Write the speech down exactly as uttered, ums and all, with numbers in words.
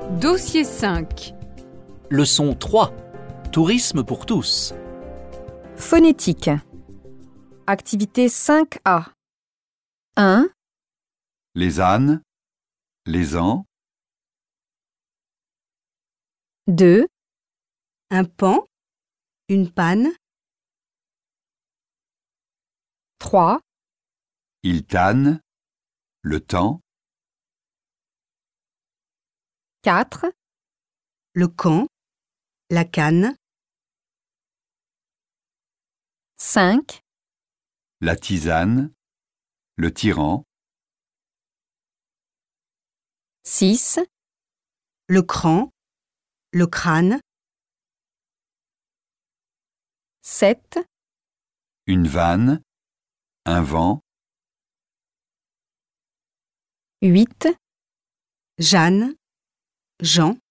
Dossier cinq. Leçon trois. Tourisme pour tous. Phonétique. Activité cinq A. un. Les ânes, les ans, deux. Un pan, une panne, trois. ils tannent, le temps, quatre. le camp, la canne, cinq. la tisane, le tyran, six. le cran, le crâne, sept. une vanne, un vent, huit. Jeanne, Jean.